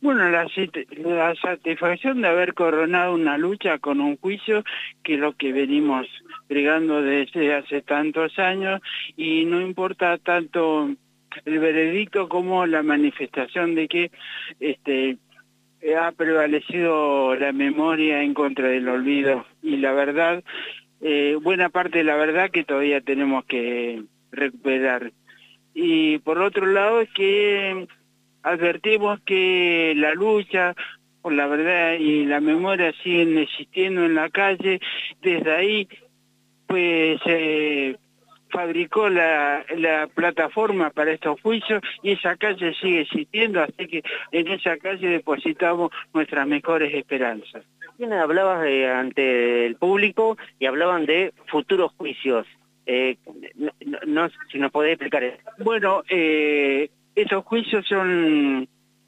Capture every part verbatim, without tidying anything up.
Bueno, la, sit- la satisfacción de haber coronado una lucha con un juicio, que es lo que venimos brigando desde hace tantos años, y no importa tanto el veredicto como la manifestación de que este ha prevalecido la memoria en contra del olvido, y la verdad, eh, buena parte de la verdad que todavía tenemos que recuperar. Y por otro lado es que advertimos que la lucha por la verdad y la memoria siguen existiendo en la calle. Desde ahí pues se fabricó la, la plataforma para estos juicios, y esa calle sigue existiendo, así que en esa calle depositamos nuestras mejores esperanzas. Bien, hablabas de, ante el público y hablaban de futuros juicios. Eh, no, no, no, si nos podés explicar eso. Bueno, eh, estos juicios son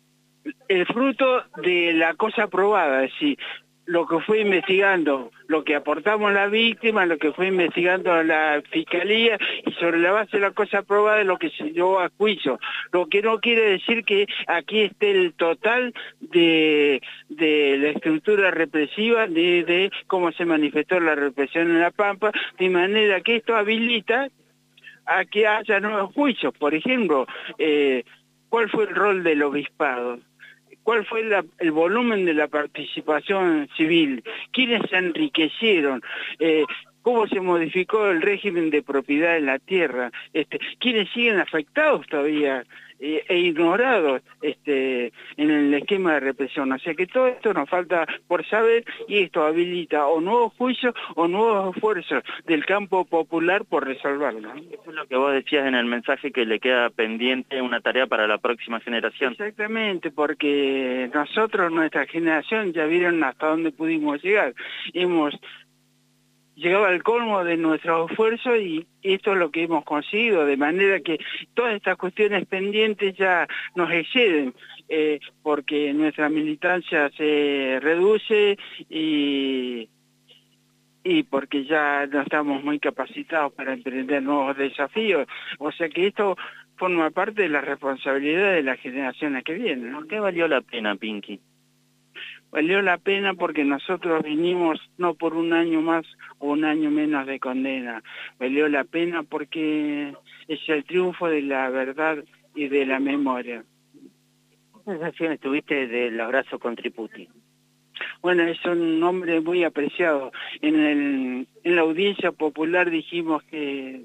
el fruto de la cosa probada, es decir, lo que fue investigando, lo que aportamos la víctima, lo que fue investigando la fiscalía, y sobre la base de la cosa probada es lo que se llevó a juicio. Lo que no quiere decir que aquí esté el total de, de la estructura represiva, de, de cómo se manifestó la represión en La Pampa, de manera que esto habilita a que haya nuevos juicios. Por ejemplo, eh, ¿cuál fue el rol del obispado? ¿Cuál fue la, el volumen de la participación civil? ¿Quiénes se enriquecieron? Eh, ¿Cómo se modificó el régimen de propiedad en la tierra? Este, ¿Quiénes siguen afectados todavía eh, e ignorados este, en el esquema de represión? O sea que todo esto nos falta por saber, y esto habilita o nuevos juicios o nuevos esfuerzos del campo popular por resolverlo. Eso es lo que vos decías en el mensaje, que le queda pendiente una tarea para la próxima generación. Exactamente, porque nosotros, nuestra generación, ya vieron hasta dónde pudimos llegar. Hemos llegado al colmo de nuestro esfuerzo, y esto es lo que hemos conseguido, de manera que todas estas cuestiones pendientes ya nos exceden, eh, porque nuestra militancia se reduce y... y porque ya no estamos muy capacitados para emprender nuevos desafíos. O sea que esto forma parte de la responsabilidad de las generaciones que vienen, ¿no? ¿Por qué valió la pena, Pinky? Valió la pena porque nosotros vinimos no por un año más o un año menos de condena. Valió la pena porque es el triunfo de la verdad y de la memoria. ¿Qué sensaciones tuviste del abrazo con Triputi? Bueno, es un hombre muy apreciado. En, el, en la audiencia popular dijimos que,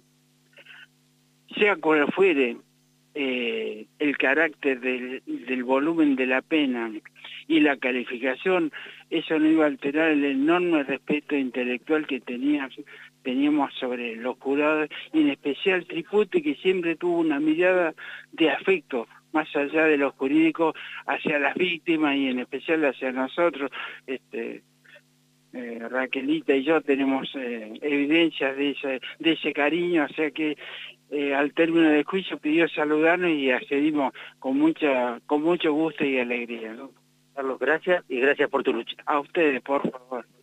sea cual fuere eh, el carácter del, del volumen de la pena y la calificación, eso no iba a alterar el enorme respeto intelectual que teníamos, teníamos sobre los jurados, y en especial Triputi, que siempre tuvo una mirada de afecto, más allá de lo jurídico, hacia las víctimas y en especial hacia nosotros. Este, eh, Raquelita y yo tenemos eh, evidencias de ese, de ese cariño, o sea que eh, al término del juicio pidió saludarnos y accedimos con mucha, con mucho gusto y alegría, ¿no? Carlos, gracias, y gracias por tu lucha. A ustedes, por favor.